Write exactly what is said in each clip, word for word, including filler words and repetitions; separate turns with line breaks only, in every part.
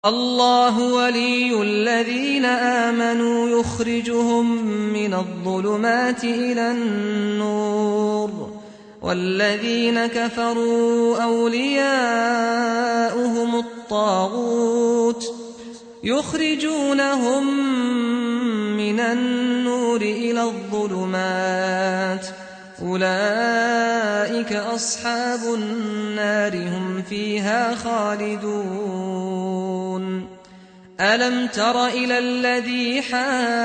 الله ولي الذين آمنوا يخرجهم من الظلمات إلى النور، والذين كفروا أولياؤهم الطاغوت يخرجونهم من النور إلى الظلمات، أولئك أصحاب النار هم فيها خالدون. ألم تر إلى الذي حاج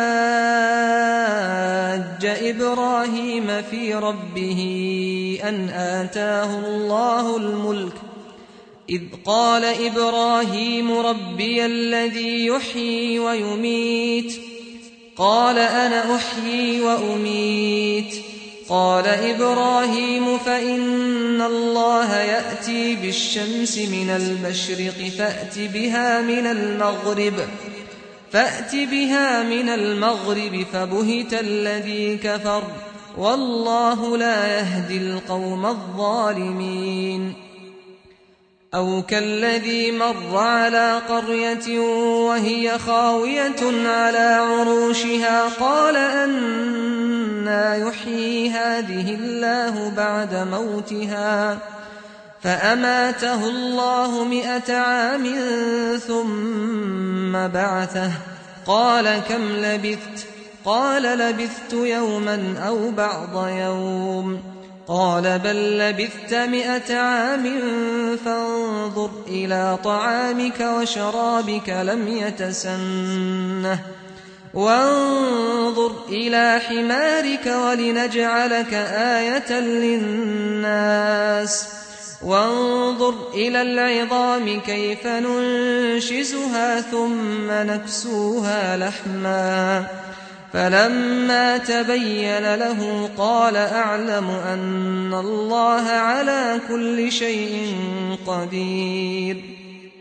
إبراهيم في ربه أن آتاه الله الملك إذ قال إبراهيم ربي الذي يحيي ويميت قال أنا أحيي وأميت قال إبراهيم فإن الله يأتي بالشمس من المشرق فأت بها من المغرب فأت بها من المغرب فبهت الذي كفر والله لا يهدي القوم الظالمين. أو كالذي مر على قرية وهي خاوية على عروشها قال أنى يحيي هذه الله بعد موتها فأماته الله مئة عام ثم بعثه قال كم لبثت قال لبثت يوما أو بعض يوم قال بل لبثت مئة عام فانظر إلى طعامك وشرابك لم يتسنه وانظر إلى حمارك ولنجعلك آية للناس وانظر إلى العظام كيف ننشزها ثم نكسوها لحما فلما تبين له قال أعلم أن الله على كل شيء قدير.